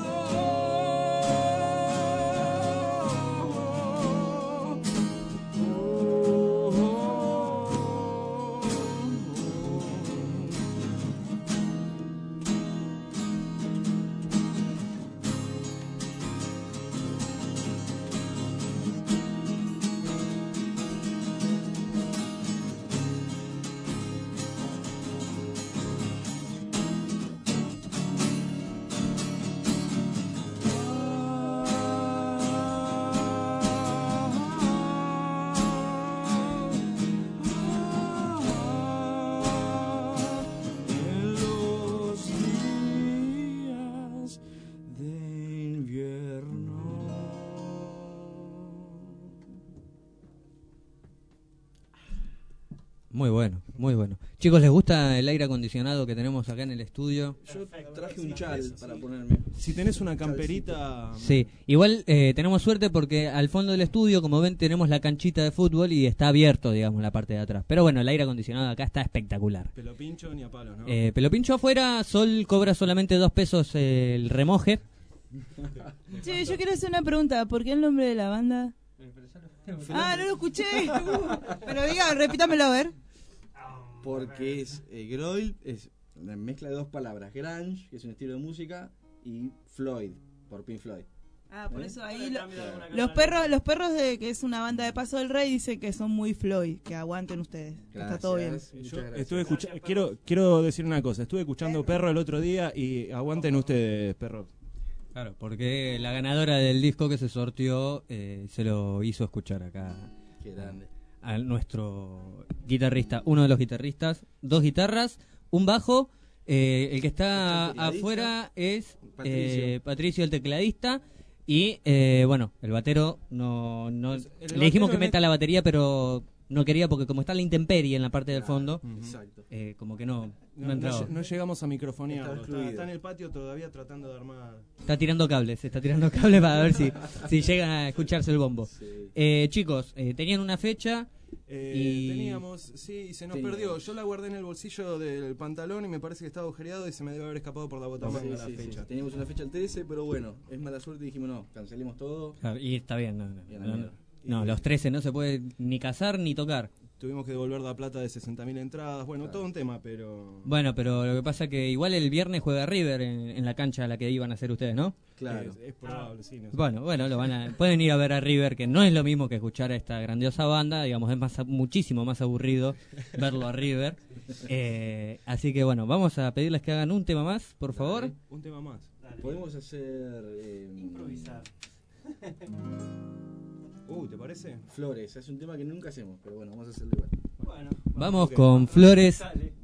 S5: Muy bueno, muy bueno. Chicos, ¿les gusta el aire acondicionado que tenemos acá en el estudio?
S15: Yo traje un chal para ponerme.
S14: Si tenés una camperita...
S5: Sí, igual tenemos suerte porque al fondo del estudio, como ven, tenemos la canchita de fútbol y está abierto, digamos, la parte de atrás. Pero bueno, el aire acondicionado acá está espectacular.
S14: Pelo pincho ni a palos, ¿no?
S5: Pelo pincho afuera, Sol cobra solamente 2 pesos el remoje.
S3: Che, yo quiero hacer una pregunta. ¿Por qué el nombre de la banda? No lo escuché. Pero diga, repítamelo a ver.
S15: Porque es Groil, es una mezcla de 2 palabras. Grunge, que es un estilo de música, y Floyd, por Pink Floyd.
S3: Por eso ahí los perros de que es una banda de Paso del Rey dicen que son muy Floyd, que aguanten ustedes. Gracias. Está todo bien.
S14: Yo estuve quiero decir una cosa, estuve escuchando Perro el otro día y aguanten ustedes, Perro.
S5: Claro, porque la ganadora del disco que se sorteó se lo hizo escuchar acá.
S15: Qué grande.
S5: A nuestro guitarrista, uno de los guitarristas, 2 guitarras, un bajo, el que está afuera es Patricio el tecladista y bueno, el batero no le dijimos que meta la batería, pero no quería porque como está la intemperie en la parte del fondo, como que no entraba.
S14: No llegamos a microfonearlo, está en el patio todavía tratando de armar.
S5: Está tirando cables para ver si llega a escucharse el bombo. Sí. Chicos, tenían una fecha y...
S14: Teníamos, sí, y se nos perdió. Yo la guardé en el bolsillo del pantalón y me parece que estaba agujereado y se me debe haber escapado por la botamanga la fecha.
S15: Teníamos una fecha el 13, pero bueno, es mala suerte y dijimos no, cancelemos todo.
S5: Claro, y está bien, no, los 13 no se puede ni cazar ni tocar.
S14: Tuvimos que devolver la plata de 60.000 entradas. Bueno, todo un tema, pero...
S5: Bueno, pero lo que pasa es que igual el viernes juega River en la cancha a la que iban a hacer ustedes, ¿no?
S14: Claro. Es probable, sí. No sé.
S5: Bueno, pueden ir a ver a River, que no es lo mismo que escuchar a esta grandiosa banda. Digamos, es muchísimo más aburrido verlo a River. Así que bueno, vamos a pedirles que hagan un tema más, por favor.
S14: Un tema más.
S15: Dale. Podemos hacer...
S14: improvisar. ¿Te parece?
S15: Flores, es un tema que nunca hacemos, pero bueno, vamos a hacerlo igual.
S5: Bueno, vamos con Flores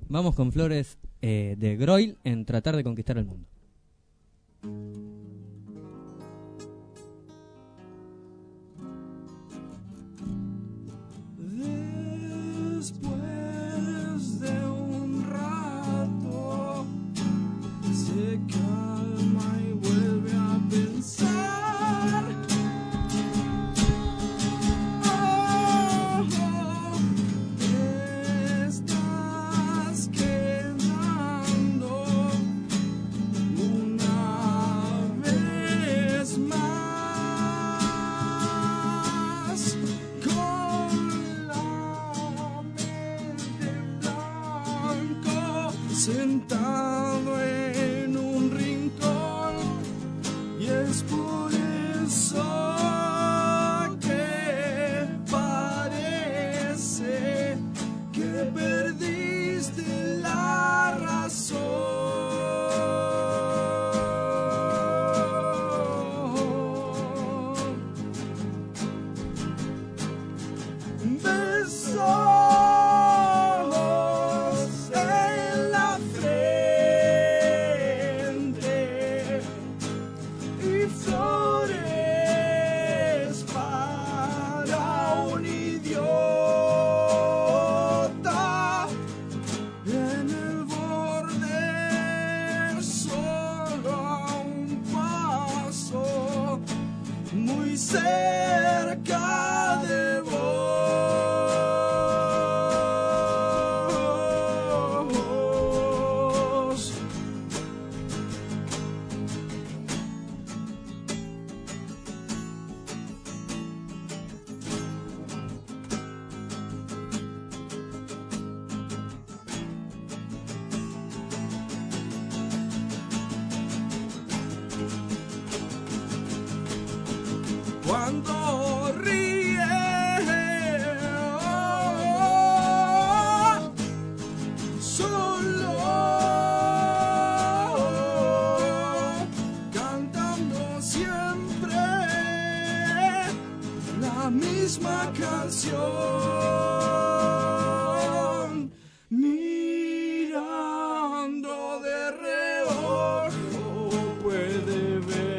S5: de Groil en Tratar de Conquistar el Mundo.
S16: Después de sentado en un rincón, y es por eso que parece que perdiste la razón. Cerca de vos. Cuando ríe, solo cantando siempre la misma canción, mirando de reojo puede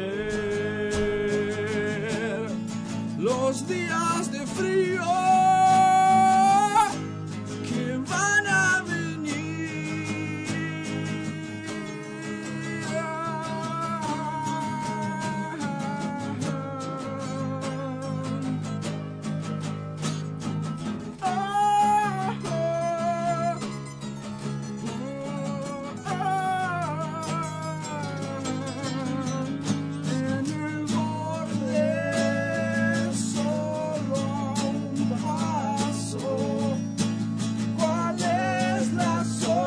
S16: ver los días de frío que van a venir. En el borde solo un paso, ¿cuál es la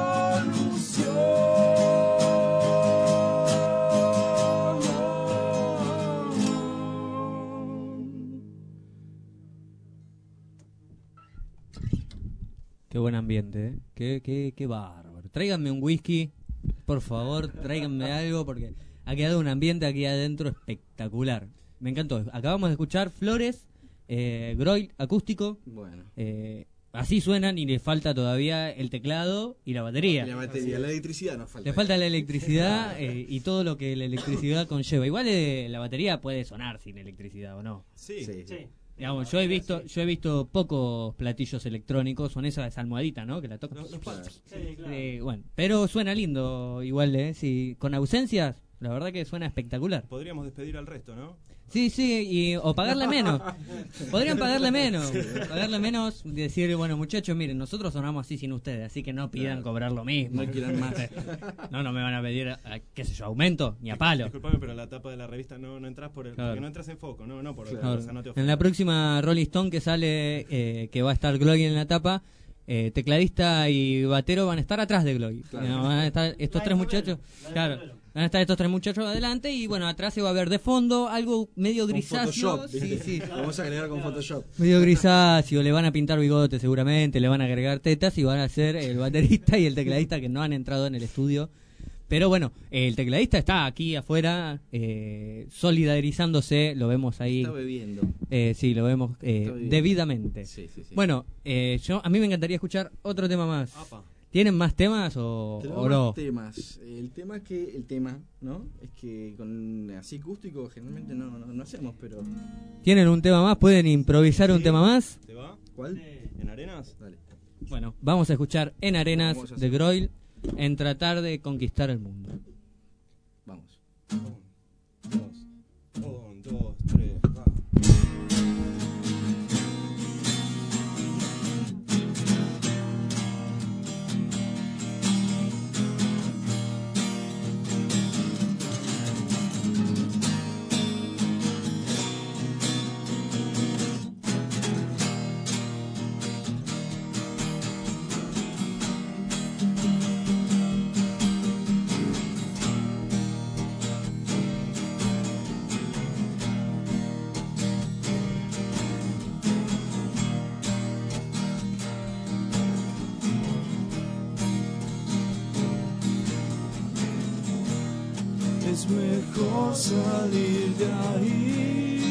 S16: solución?
S5: Qué buen ambiente, ¿eh? Qué bárbaro. Tráiganme un whisky, por favor, tráiganme algo, porque ha quedado un ambiente aquí adentro espectacular. Me encantó. Acabamos de escuchar Flores, Groil acústico.
S15: Bueno.
S5: Así suenan y le falta todavía el teclado y la batería.
S15: Y la batería, la electricidad nos falta.
S5: Le falta la electricidad y todo lo que la electricidad conlleva. Igual la batería puede sonar sin electricidad, ¿o no?
S14: Sí.
S5: Digamos, yo he visto pocos platillos electrónicos, son esas almohaditas, ¿no? Que la tocan.
S14: Sí, claro.
S5: Bueno, pero suena lindo igual, ¿eh? Sí, con ausencias, la verdad que suena espectacular.
S14: Podríamos despedir al resto, ¿no?
S5: Sí, o pagarle menos. Podrían pagarle menos. Pagarle menos y decir, bueno, muchachos, miren, nosotros sonamos así sin ustedes, así que no pidan cobrar lo mismo.
S15: No quieran más.
S5: No me van a pedir, qué sé yo, aumento, ni a palo.
S14: Disculpame, pero la tapa de la revista no entras porque no entras en foco, no por
S5: Claro.
S14: o sea, no te
S5: En la próxima Rolling Stone que sale, que va a estar Gloy en la tapa, tecladista y batero van a estar atrás de Gloy.
S15: Claro.
S5: Van a estar estos tres muchachos. Claro. Van a estar estos tres muchachos adelante y bueno, atrás se va a ver de fondo algo medio grisáceo.
S15: Photoshop, sí. Vamos a agregar con Photoshop.
S5: Medio grisáceo, le van a pintar bigote seguramente, le van a agregar tetas y van a ser el baterista y el tecladista que no han entrado en el estudio. Pero bueno, el tecladista está aquí afuera solidarizándose, lo vemos ahí.
S15: Está bebiendo.
S5: Sí, lo vemos debidamente.
S15: Sí.
S5: Bueno, a mí me encantaría escuchar otro tema más.
S14: Apa.
S5: ¿Tienen más temas o no?
S15: Más temas. El tema, ¿no? Es que con así acústico generalmente no hacemos, pero...
S5: ¿Tienen un tema más? ¿Pueden improvisar un tema más?
S14: ¿Te va?
S15: ¿Cuál?
S14: ¿En Arenas?
S15: Dale.
S5: Bueno, vamos a escuchar En Arenas de Groil en Tratar de Conquistar el Mundo.
S15: Vamos.
S14: 1, 2, 3, va.
S16: es mejor salir de ahí.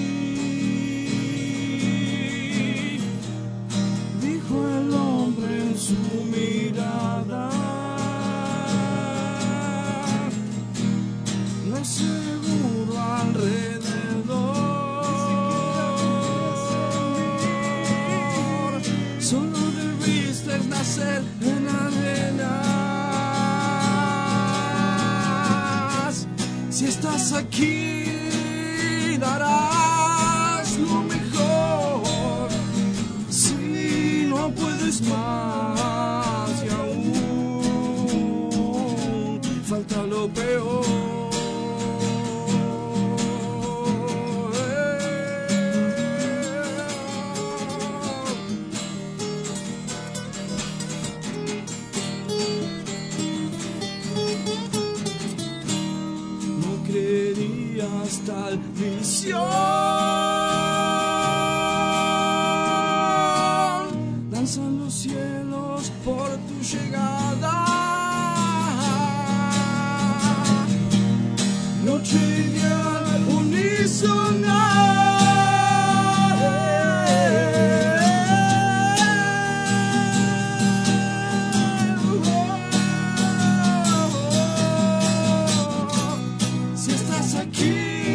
S16: Dijo el hombre en su mirada. No es seguro alrededor. Solo debiste nacer en arenas. Si estás aquí, darás lo mejor. Si no puedes más y aún falta lo peor. Tal visión, danzan los cielos por tu llegada. Noche ideal, unísona. Si estás aquí,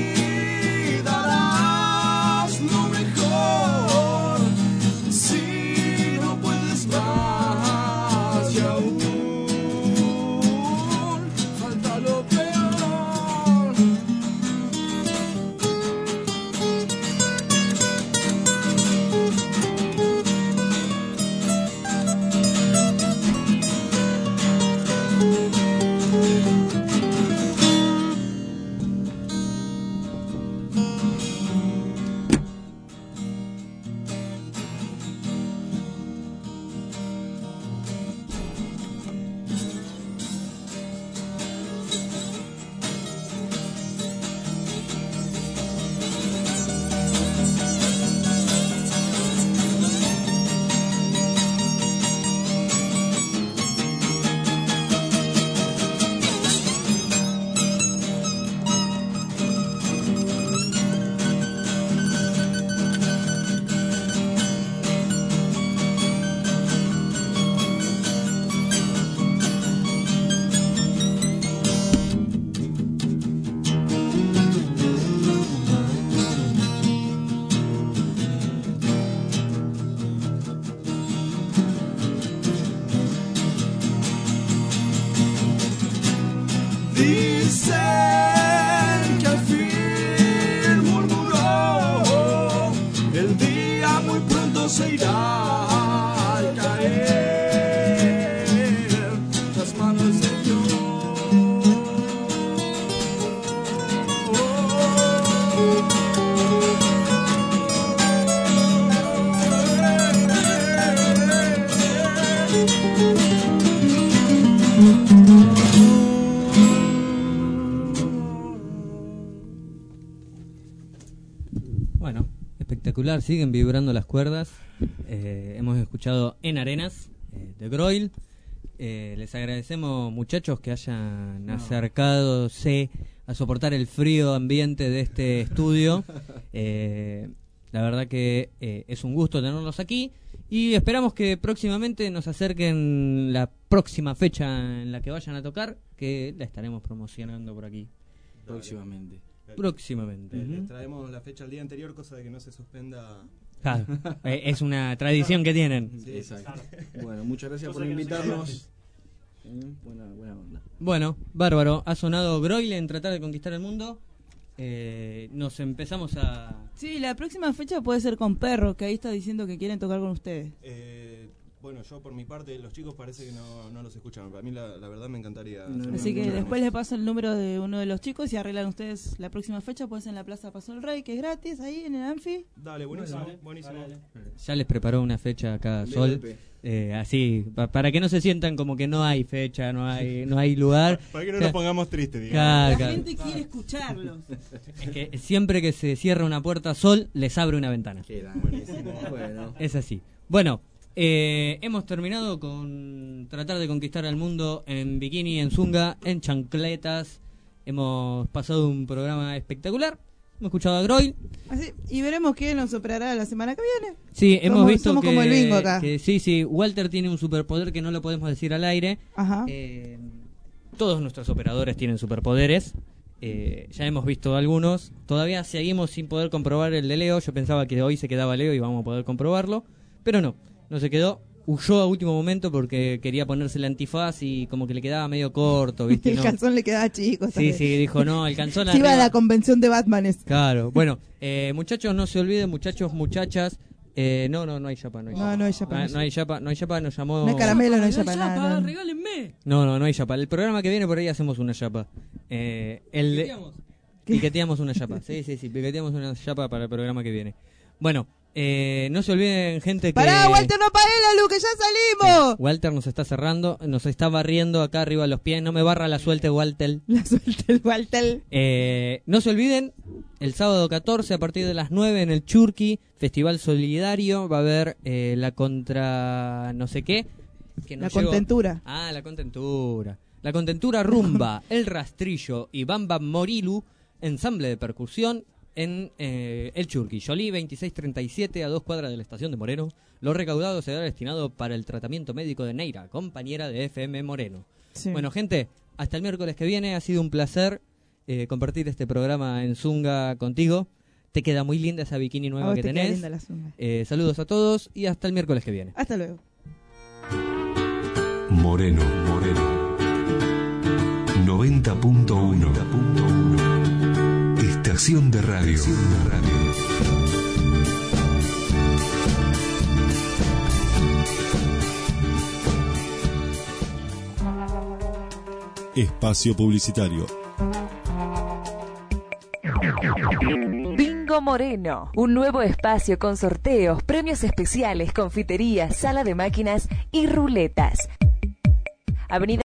S16: Dicen que al fin murmuró, el día muy pronto se irá al caer las manos de Dios.
S5: Bueno, espectacular, siguen vibrando las cuerdas. Hemos escuchado En Arenas, de Groil. Les agradecemos, muchachos, que hayan acercadose a soportar el frío ambiente de este estudio. La verdad que es un gusto tenerlos aquí y esperamos que próximamente nos acerquen la próxima fecha en la que vayan a tocar, que la estaremos promocionando por aquí.
S15: Próximamente.
S14: Les traemos la fecha al día anterior, cosa de que no se suspenda.
S5: Claro, es una tradición que tienen.
S15: Sí, exacto. Bueno, muchas gracias por invitarnos. Buena onda.
S5: Bueno, bárbaro. Ha sonado Groil en Tratar de Conquistar el Mundo. Nos empezamos a...
S3: Sí, la próxima fecha puede ser con Perro, que ahí está diciendo que quieren tocar con ustedes.
S14: Bueno, yo por mi parte, los chicos parece que no los escuchan. Para mí la verdad me encantaría.
S3: Así que después les paso el número de uno de los chicos y arreglan ustedes la próxima fecha. Puede ser en la Plaza Paso el Rey, que es gratis, ahí en el Anfi.
S14: Dale, buenísimo, buenísimo.
S5: Ya les preparó una fecha acá, Sol. Así, para que no se sientan como que no hay fecha, no hay lugar.
S14: Para que no nos pongamos tristes, digamos.
S3: La gente quiere escucharlos.
S5: Es que siempre que se cierra una puerta, Sol les abre una ventana.
S15: Buenísimo. Bueno.
S5: Es así. Bueno, hemos terminado con tratar de conquistar al mundo en bikini, en zunga, en chancletas Hemos pasado un programa espectacular. Hemos escuchado a Groil.
S3: Así, y veremos qué nos operará la semana que viene.
S5: Sí, hemos visto
S3: somos
S5: que,
S3: como el bingo acá.
S5: Que sí, Walter tiene un superpoder que no lo podemos decir al aire.
S3: Ajá.
S5: Todos nuestros operadores tienen superpoderes. Ya hemos visto algunos. Todavía seguimos sin poder comprobar el de Leo. Yo pensaba que hoy se quedaba Leo y vamos a poder comprobarlo. Pero no se quedó. Huyó a último momento porque quería ponerse el antifaz y como que le quedaba medio corto, ¿viste?
S3: El calzón le quedaba chico.
S5: Sí, dijo, no, el calzón
S3: Se iba a la convención de Batman.
S5: Claro, bueno, muchachos, no se olviden, muchachos, muchachas. No hay chapa, no hay chapa. No hay chapa, nos llamó...
S3: No hay caramelo, no hay chapa, nada.
S9: Regálenme.
S5: No hay chapa. El programa que viene por ahí hacemos una chapa. Piqueteamos una chapa. Sí, piqueteamos una chapa para el programa que viene. Bueno, no se olviden, gente, que...
S3: ¡Pará, Walter, no apagué la luz, que ya salimos!
S5: Walter nos está cerrando, nos está barriendo acá arriba de los pies. No me barra la suelte, Walter.
S3: Walter.
S5: No se olviden, el sábado 14 a partir de las 9 en el Churqui, Festival Solidario, va a haber la contra... no sé qué.
S3: La contentura.
S5: La contentura. La contentura Rumba, El Rastrillo y Bamba Morilu, ensamble de percusión, en el Churqui, Jolí 2637, a 2 cuadras de la estación de Moreno. Lo recaudado será destinado para el tratamiento médico de Neira, compañera de FM Moreno. Sí. Bueno, gente, hasta el miércoles que viene. Ha sido un placer compartir este programa en Zunga contigo. Te queda muy linda esa bikini nueva que tenés.
S3: Linda la Zunga.
S5: Saludos a todos y hasta el miércoles que viene.
S3: Hasta luego.
S1: Moreno 90.1 Estación de radio.
S12: Espacio publicitario.
S17: Bingo Moreno, un nuevo espacio con sorteos, premios especiales, confiterías, sala de máquinas y ruletas. Avenida